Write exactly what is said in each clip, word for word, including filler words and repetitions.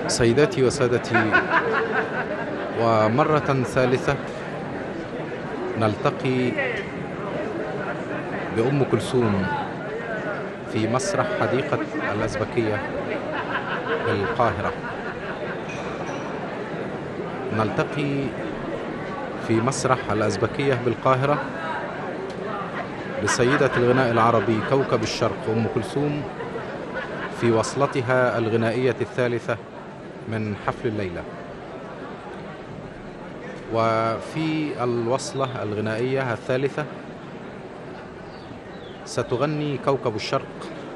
سيداتي وسادتي، ومرة ثالثة نلتقي بأم كلثوم في مسرح حديقة الأزبكية بالقاهرة. نلتقي في مسرح الأزبكية بالقاهرة بسيدة الغناء العربي كوكب الشرق أم كلثوم في وصلتها الغنائية الثالثة من حفل الليلة. وفي الوصلة الغنائية الثالثة ستغني كوكب الشرق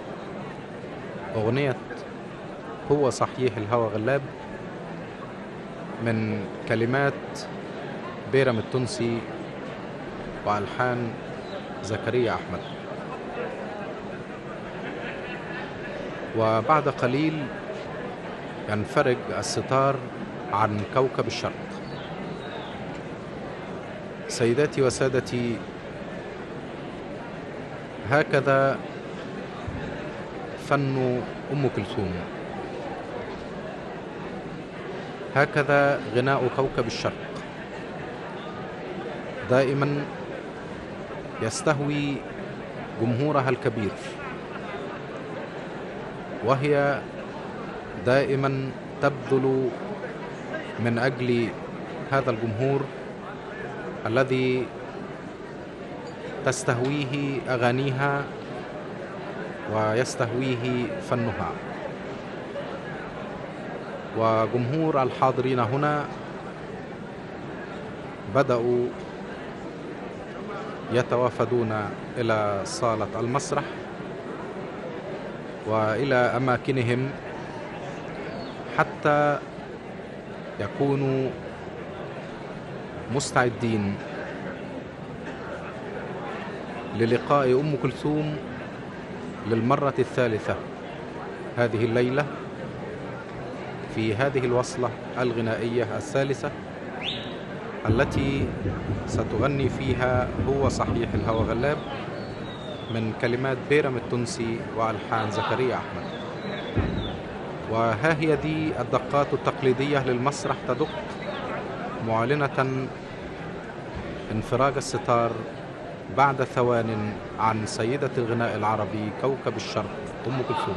أغنية هو صحيح الهوى غلاب من كلمات بيرم التونسي وألحان زكريا أحمد. وبعد قليل ينفرج الستار عن كوكب الشرق. سيداتي وسادتي، هكذا فن أم كلثوم، هكذا غناء كوكب الشرق، دائما يستهوي جمهورها الكبير، وهي دائما تبذل من أجل هذا الجمهور الذي تستهويه أغانيها ويستهويه فنها. وجمهور الحاضرين هنا بدأوا يتوافدون إلى صالة المسرح وإلى أماكنهم حتى يكونوا مستعدين للقاء أم كلثوم للمرة الثالثة هذه الليلة في هذه الوصلة الغنائية الثالثة التي ستغني فيها هو صحيح الهوى غلاب من كلمات بيرم التونسي وألحان زكريا أحمد. وها هي دي الدقات التقليدية للمسرح تدق معلنة انفراج الستار بعد ثوان عن سيدة الغناء العربي كوكب الشرق أم كلثوم.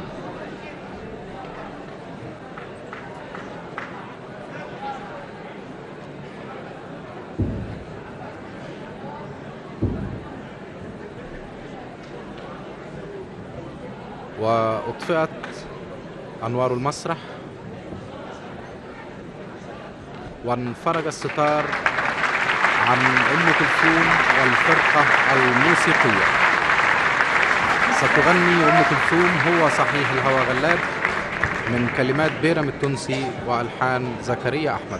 وأطفئت أنوار المسرح وانفرج الستار عن أم كلثوم والفرقة الموسيقية. ستغني أم كلثوم هو صحيح الهوى غلاب من كلمات بيرم التونسي وألحان زكريا أحمد.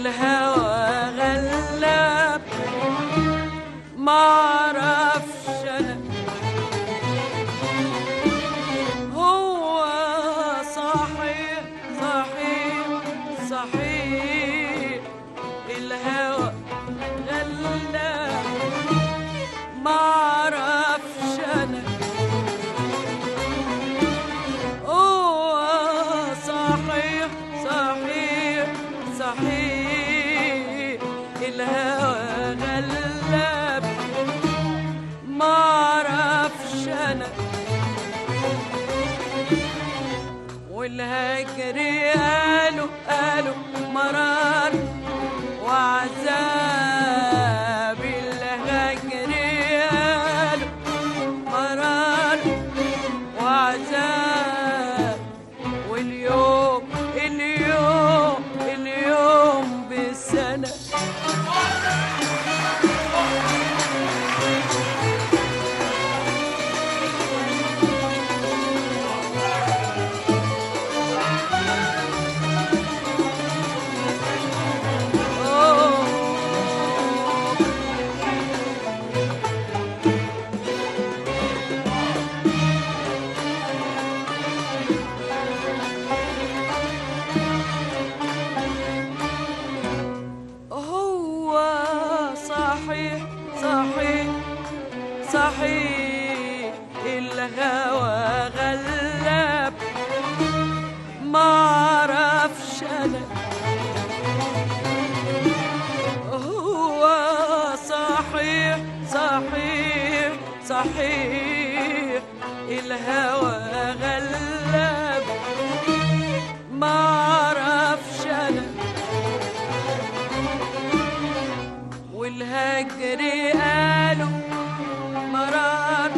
الهوى غلاب معرفش أنا هو صحيح صحيح صحيح الهوى غلاب معرفش أنا هو صحيح صحيح صحيح الهوى غلاب معرفش أنا والهجر قالوا قالوا مرار وعذاب الهجر قالوا مرار وعذاب واليوم اليوم اليوم بالسنة صحيح الهوى غلاب معرفش أنا هو صحيح صحيح صحيح الهوى غلاب معرفش أنا والهجر قالوا مرار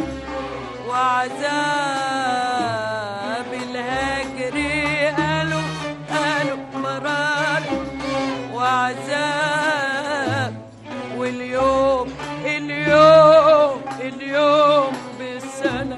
وعذاب الهجر قالوا قالوا مرار وعذاب واليوم اليوم اليوم بالسنة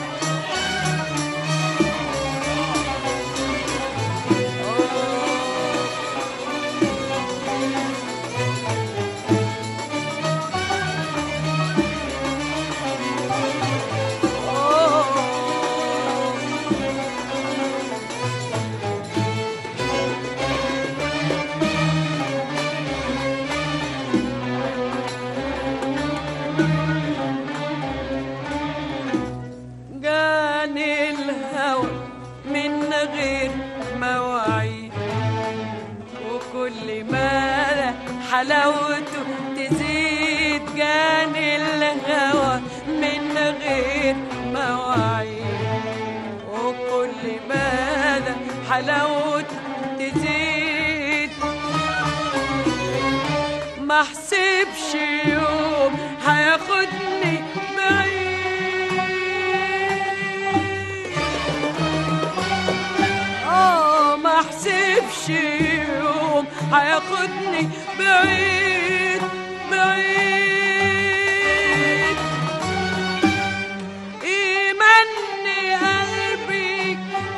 جاني الهوى من غير مواعيد وكل ما حلاوته تزيد جاني الهوى من غير مواعيد وكل ما حلاوته تزيد ما حسبش يوم هياخدني بعيد اه ما حسبش يوم هياخدني بعيد بعيد يمني قلبي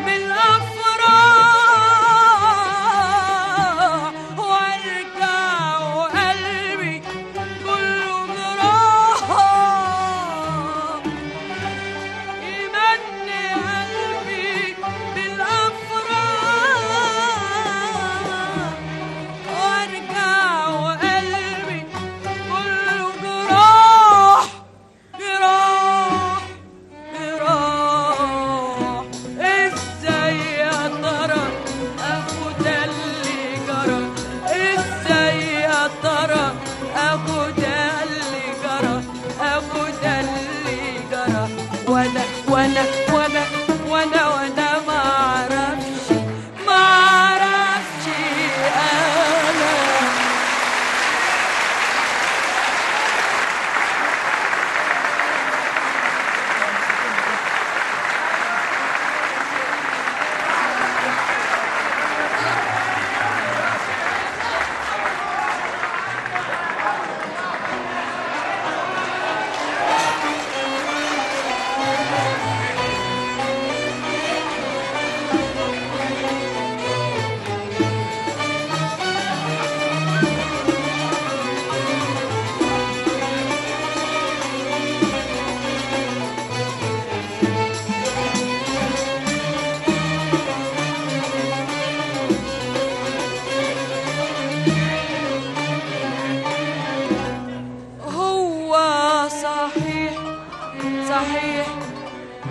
بالافراح وارجع وقلبي كله جراح يمني قلبي بالافراح وارجع وقلبي كله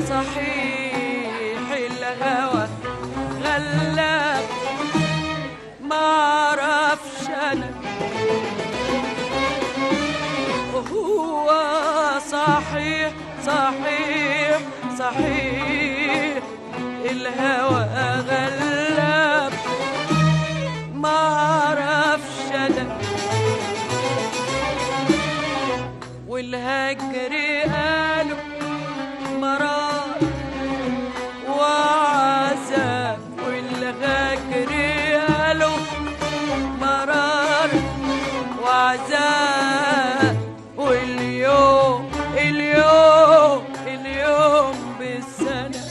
صحيح الهوى غلاب معرفش انا هو صحيح صحيح صحيح الهوى غلاب معرفش انا والهجر قالوا مرار وعذاب والهجر قالوا مرار وعذاب واليوم اليوم اليوم بالسنة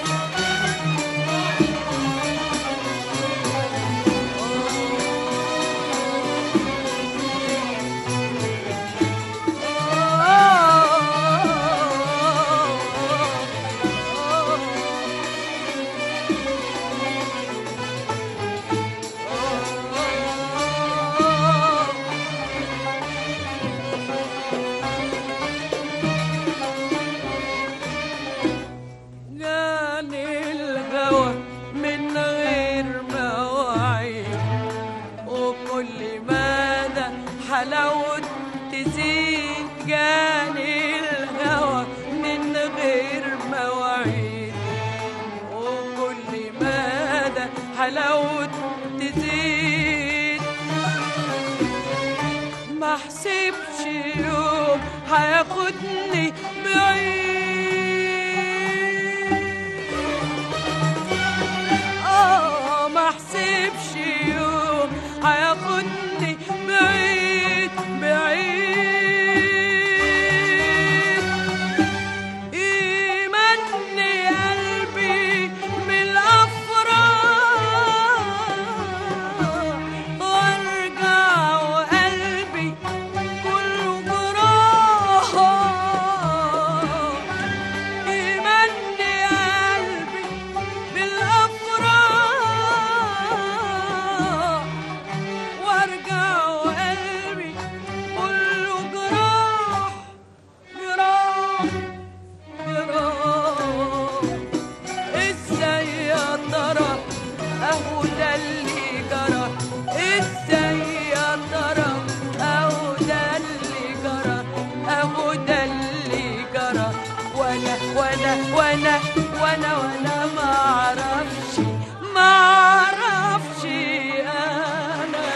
جاني الهوى من غير مواعيد وكل مدى حلاوة تزيد جاني الهوى من غير مواعيد وكل مدى حلاوة تزيد ما حسبش يوم هياخدني بعيد اه ما حسبش يوم هياخدني بعيد بعيد يمني قلبي من الافراح وارجع وقلبي كله جراح يمني قلبي بالافراح وارجع وقلبي كله جراح جراح جراح ازاي يا ترى اهو ده اللي جرى ازاي يا ترى اهو ده اللي جرى اهو ده اللي جرى وانا وانا وانا وانا وانا ما اعرفش ما اعرفش انا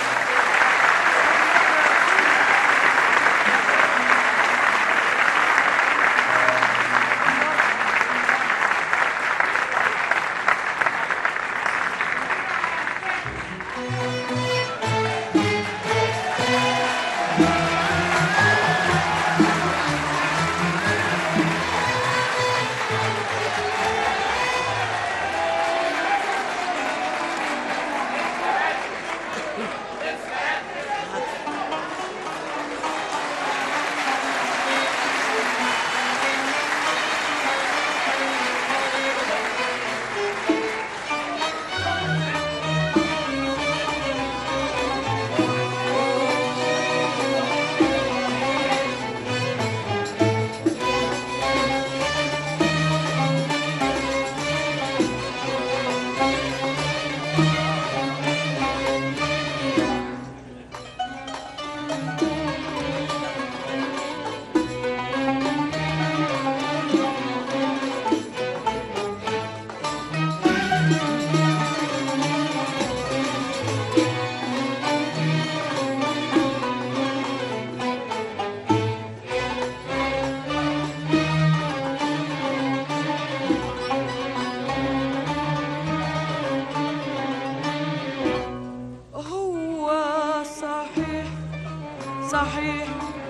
هو صحيح صحيح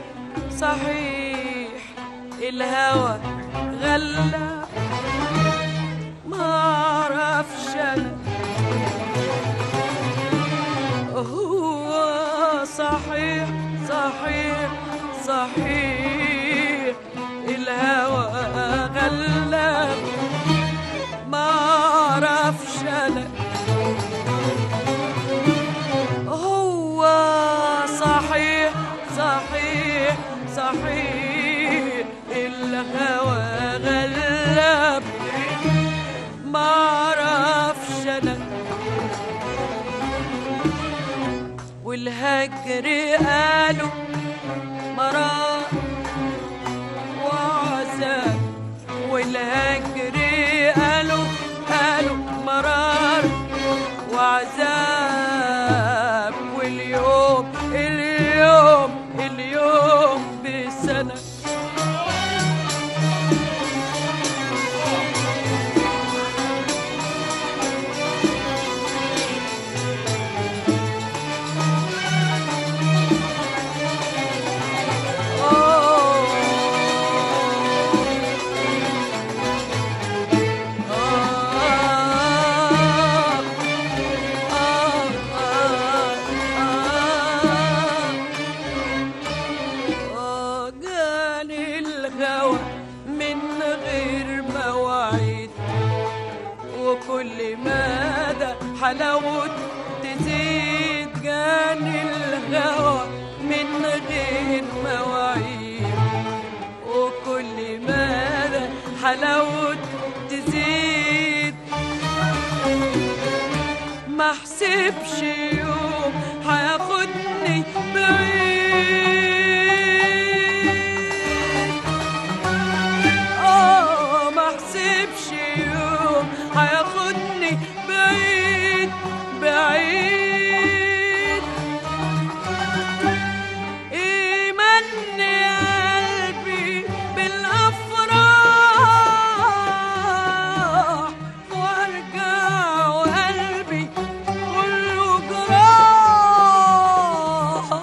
صحيح الهوى غلى ما اعرفش انا هو صحيح صحيح صحيح الهوى غلى ما اعرفش انا هو صحيح صحيح صحيح الهوى غلى والهجر قالوا مرار وعذاب، والهجر قالوا قالوا مرار وعذاب، واليوم اليوم اليوم بسنة. وكل مدى حلاوة تزيد، جاني الهوى من غير مواعيد، وكل مدى حلاوة تزيد، ما حسبش يوم هياخدني بعيد، اه ما حسبش يوم هياخدني بعيد بعيد. يمني قلبي بالافراح وارجع وقلبي كله جراح،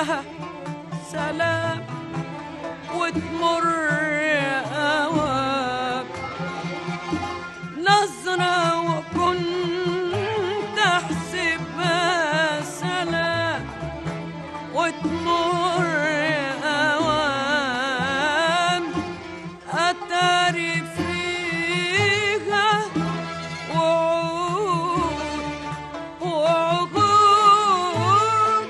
لها سلام وتمر أوام، نظرة وكنت أحسبها سلام وتمر أوام، أتاري فيها وعود وعقود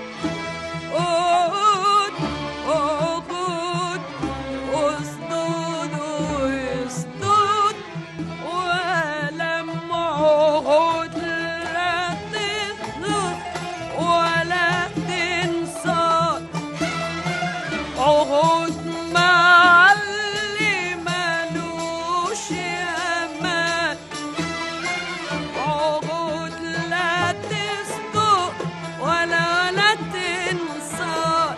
عقود عقود وصدود وصدود وألم، عقود لا تخلق ولا تنصاد، عقود مع اللي مالوش أمان، عقود لا تصدق ولا ولا تنصاد،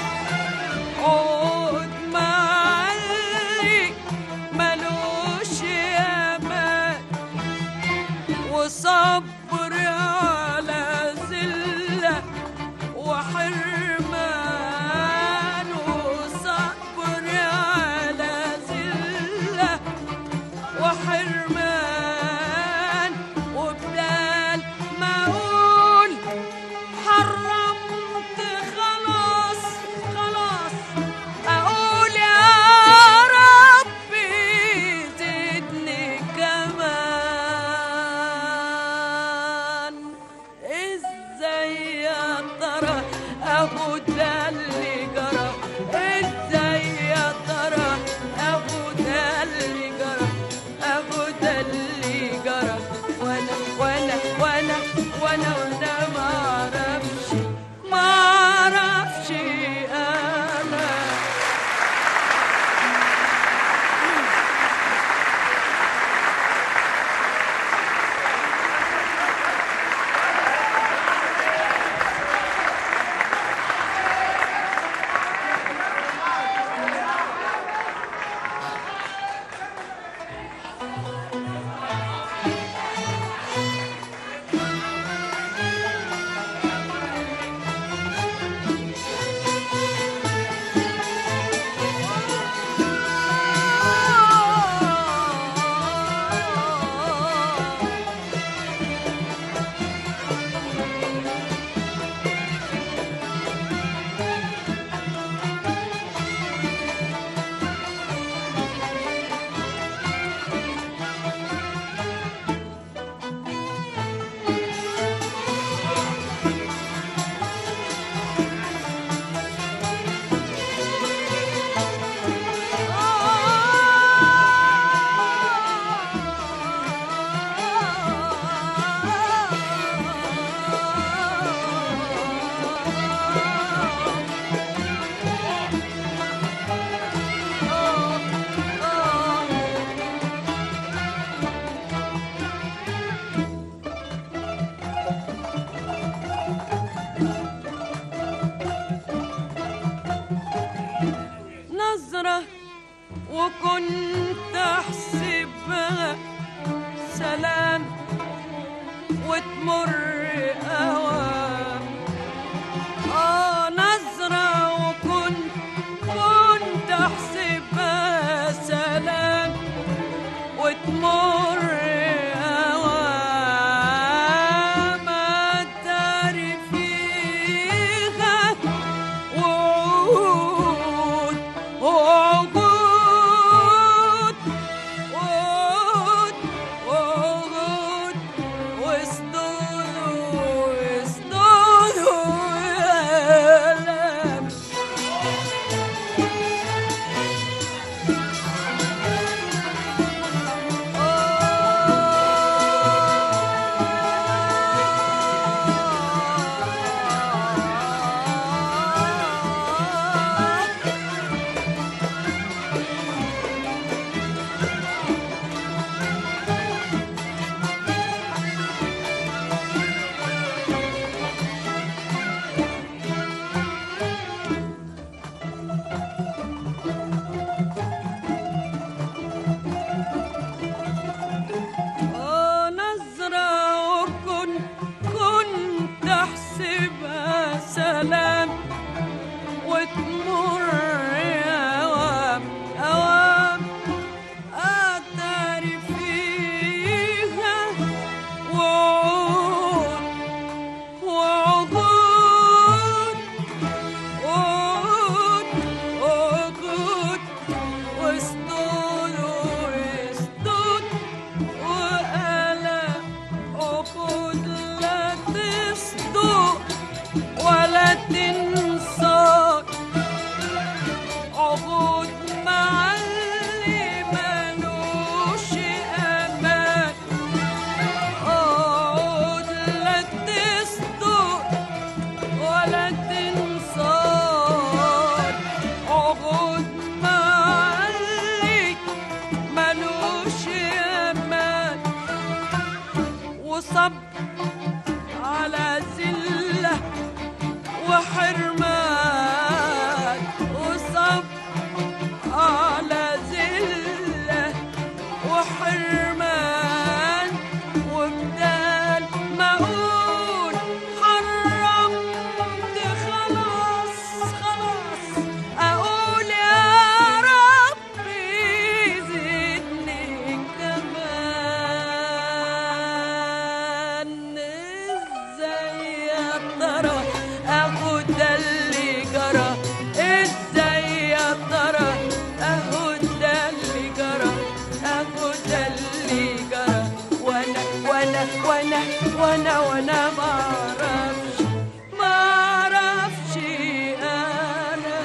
عقود مع اللي مالوش أمان، وصبر على ذلة وحرمان، وصبر على ذلة وحرمان، وبدال ما أقول حرمت خلاص خلاص، أقول يا ربي زدني كمان. إزاي يا ترى أهو ده اللي جرى، إزاي يا ترى أهو ده اللي جرى، أهو ده اللي جرى، وأنا وأنا وأنا وأنا وأنا معرفش معرفش أنا. نظرة وكنت أحسبها سلام وتمر أوام، آه نظرة وكنت كنت أحسبها سلام وتمر أوام، أتاري فيها وعود وعقود عقود عقود وصدود وصدود وألم. وتمر أوام أوام أتاري فيها وعود وعقود وعود وعقود وسدود وسدود وآلام عقود لا تصدق ولا تنصاد عقود مع اللي ملوش أمان عقود لا تصدق ولا تنصاد عقود مع اللي ملوش أمان وصب على ذلة وحرمان وصب على ذلة وحرمان وبدال ما أقول حرمت خلاص خلاص أقول يا ربي زدني كمان ازاي يا ترى اخد اللي جرى ازاي يا ترى اخد اللي جرى اخد اللي جرى وانا وانا وانا وانا وانا ما اعرفش ما اعرفش انا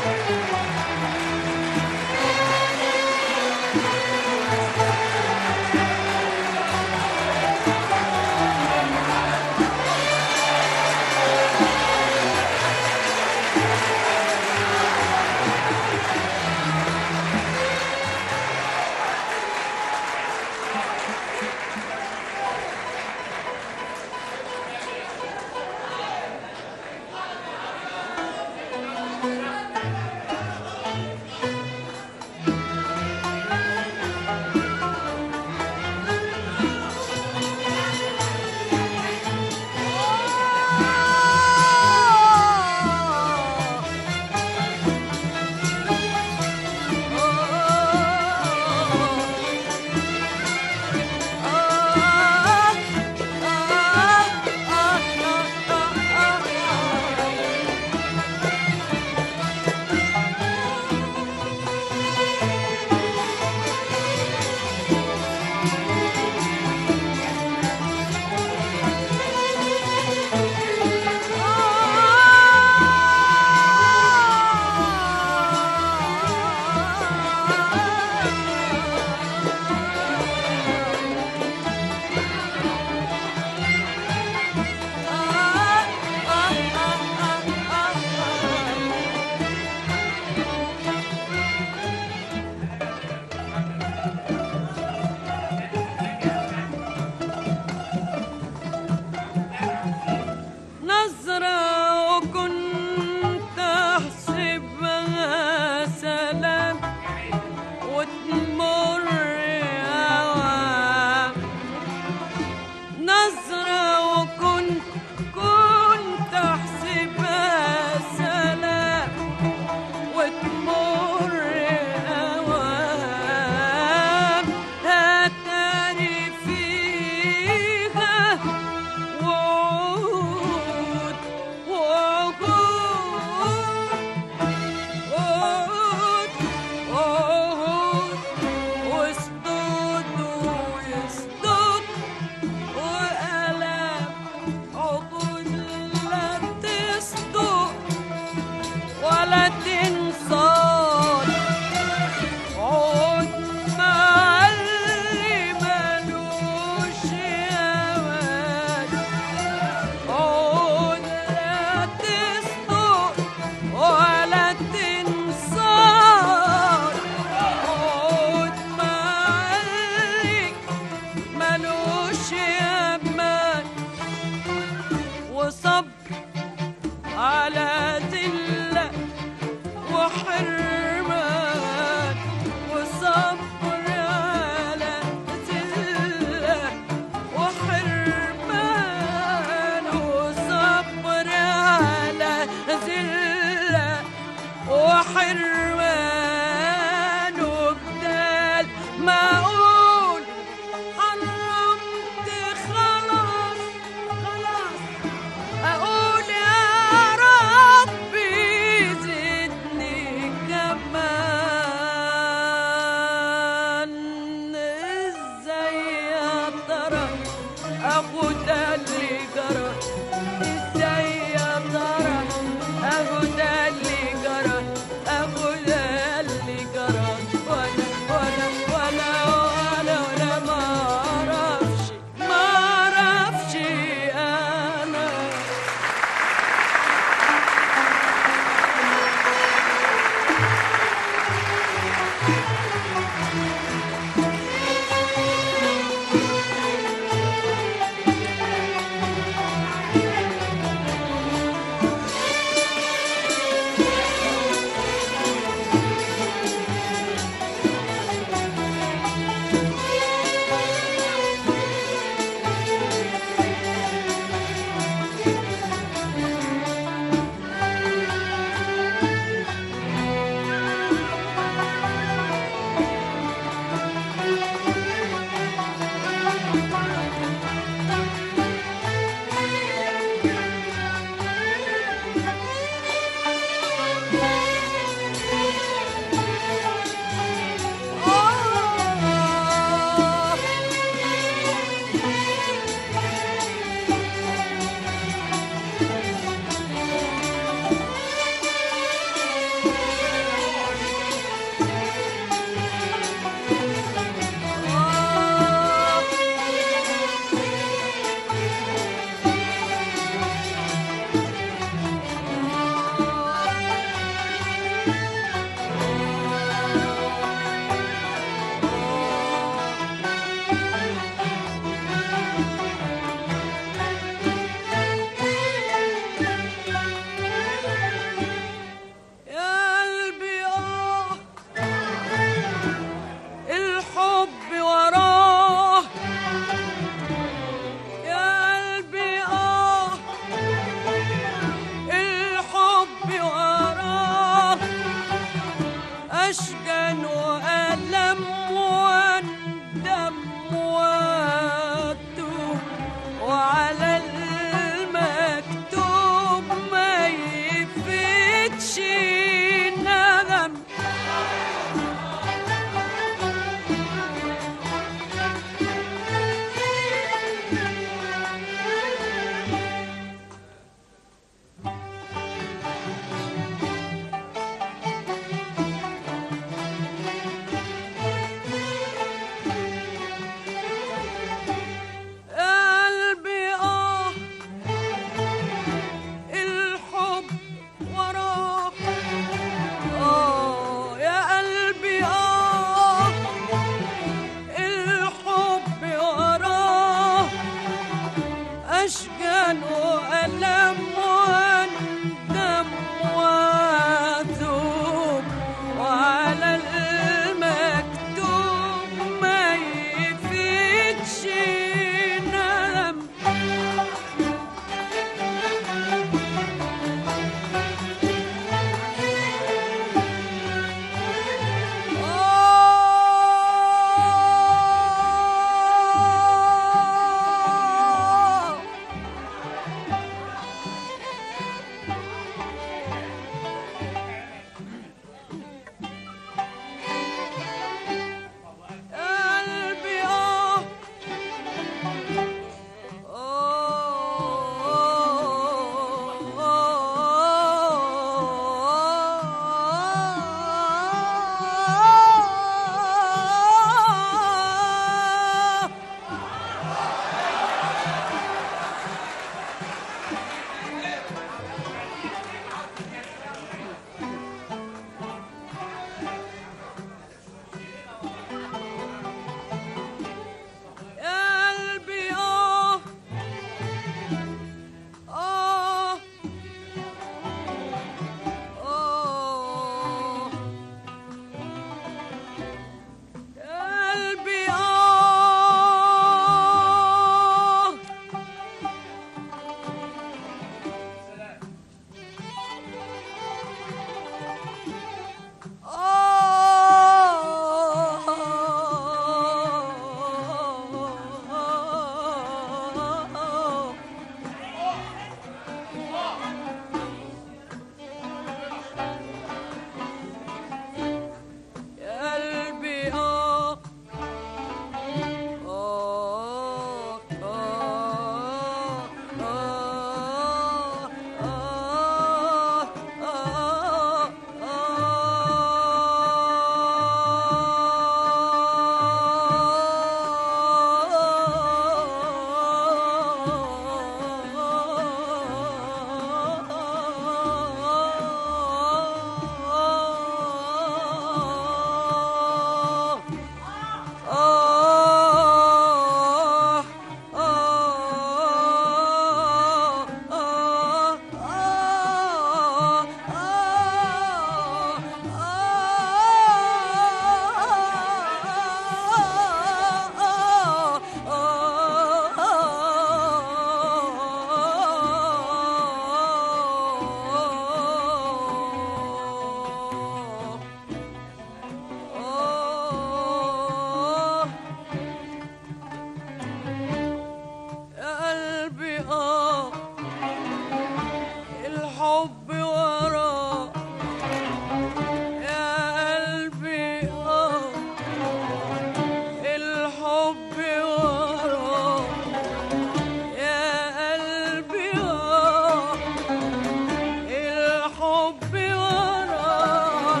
حبي وراه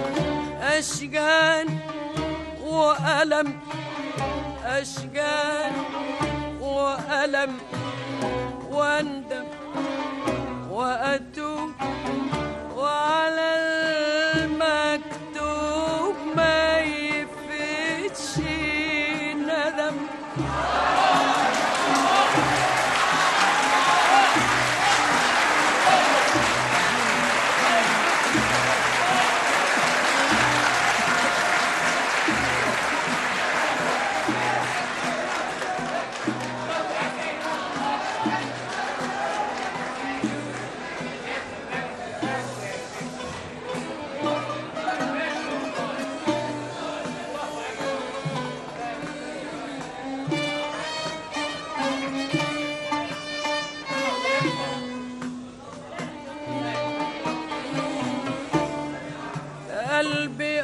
أشجان وألم، أشجان وألم، واندم وأتوب وعلى المكتوب ما يفتش ندم. قلبي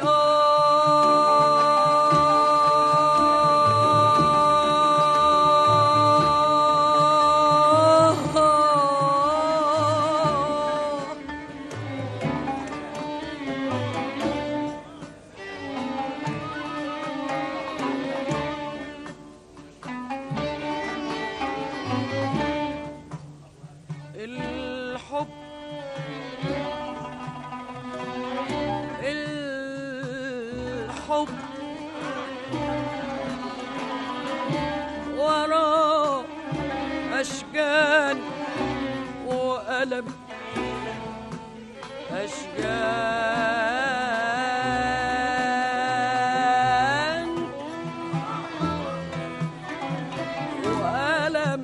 الحب الحب وراه أشجان وألم، أشجان وألم،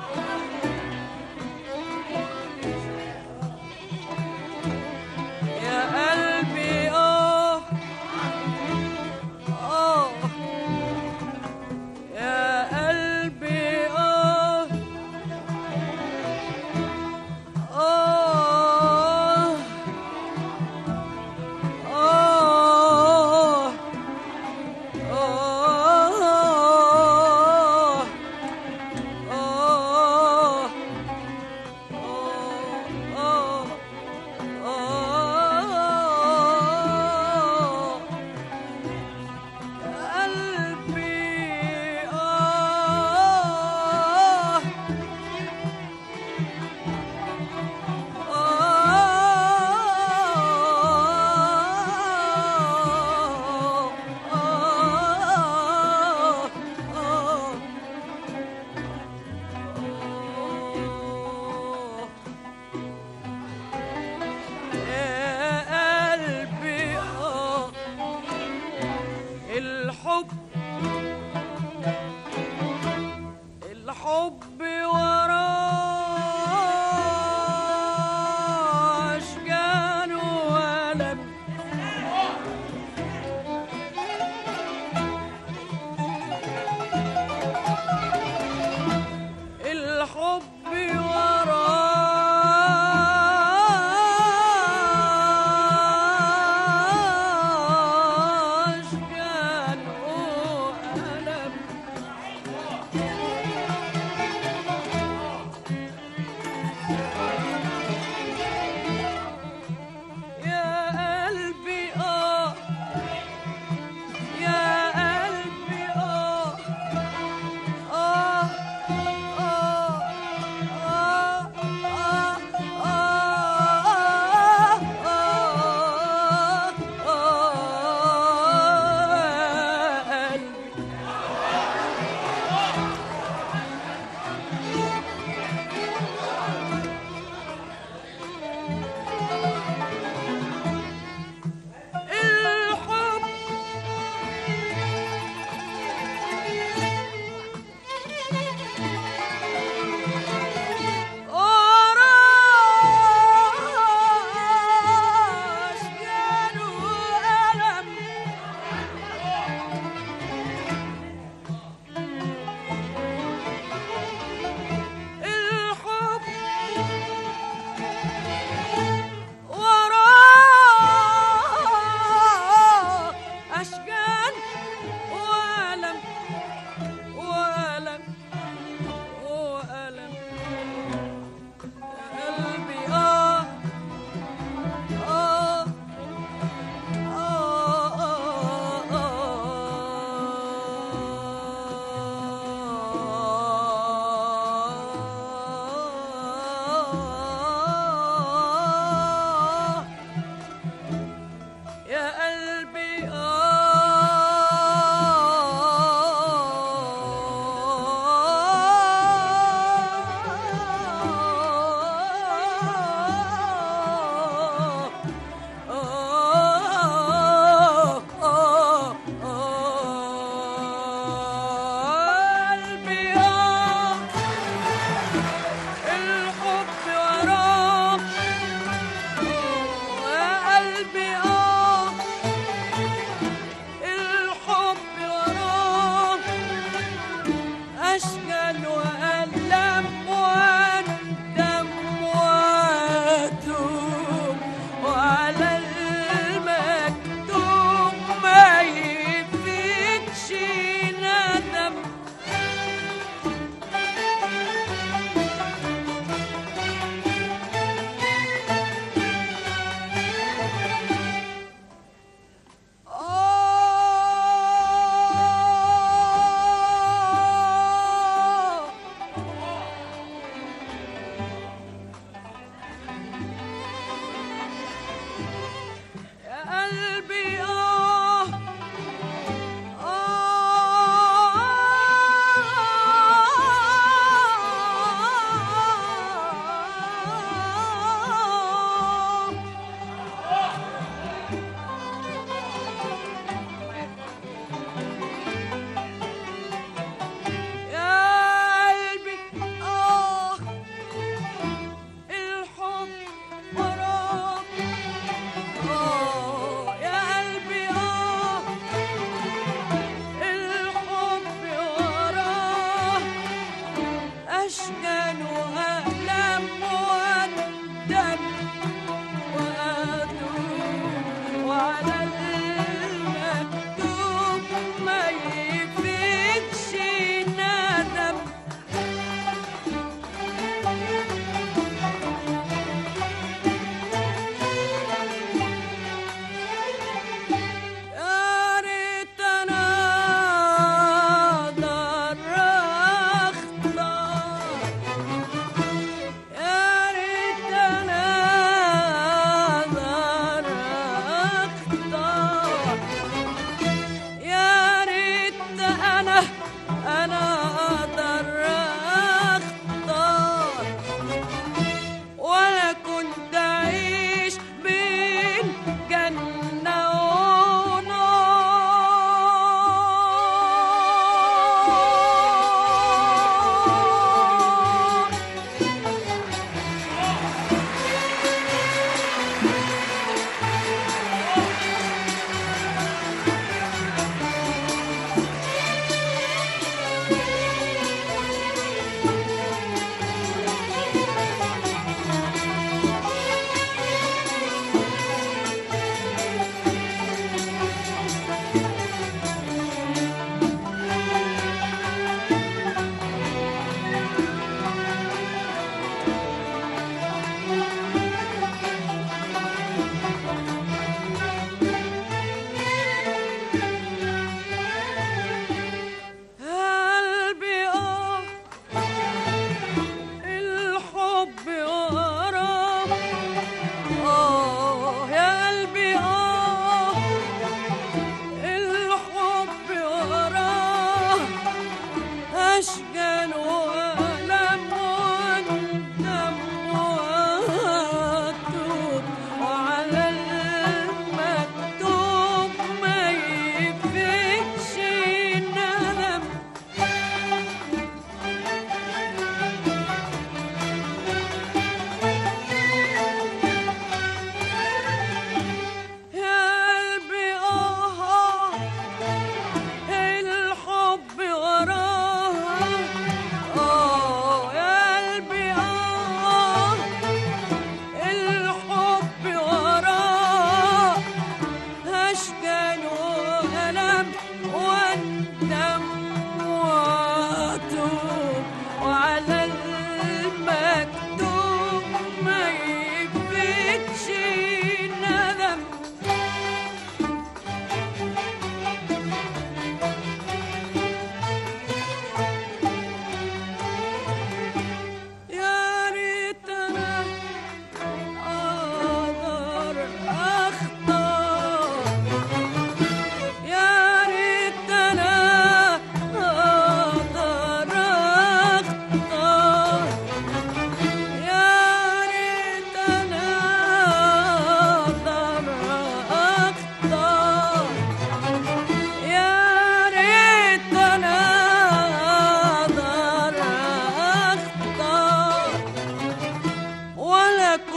يا قلبي آه آه يا قلبي آه آه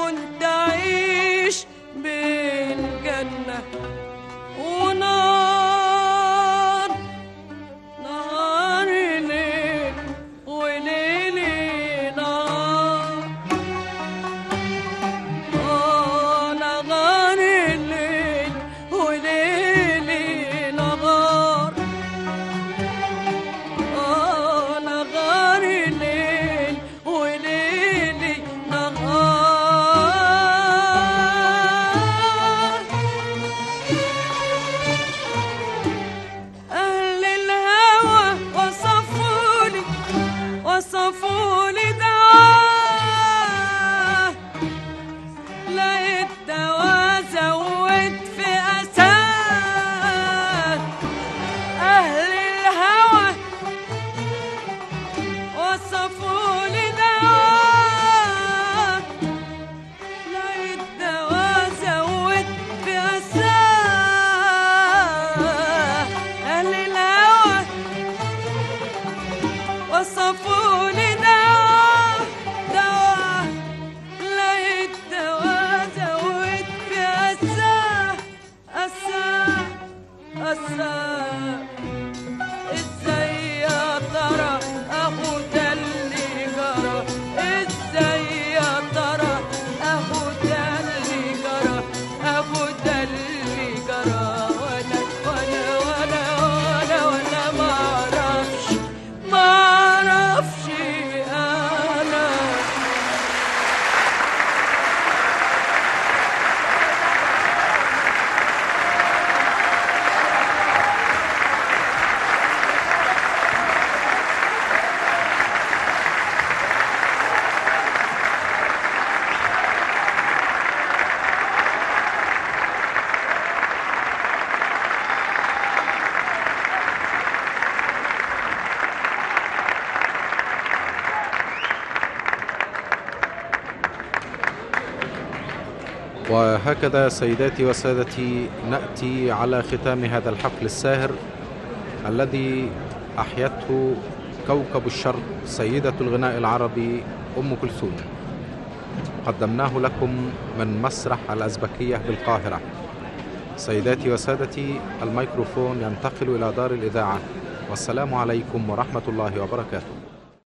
كنت أعيش بين جنة ونار، نهار ليل وليلي نهار، آه نهار الليل وليلي نهار، آه نهار الليل وليلي نهار. أهل الهوى وصفولي وصفولي دواء، لقيت دواء زود في أساه. أهل الهوى وصفولي دواء، لقيت دواء زود في أساه. أهل الهوى وصفولي دواء دواء، لقيت دواء زود في أساه أساه أساه. ازاي يا ترى اهو ده اللي جرى، ازاي يا ترى اهو ده اللي جرى، اهو ده اللي جرى. وانا وانا وانا وانا وانا ما اعرفش ما اعرفش انا. وهكذا سيداتي وسادتي نأتي على ختام هذا الحفل الساهر الذي أحيته كوكب الشرق سيدة الغناء العربي أم كلثوم. قدمناه لكم من مسرح الأزبكية بالقاهرة. سيداتي وسادتي الميكروفون ينتقل إلى دار الإذاعة، والسلام عليكم ورحمة الله وبركاته.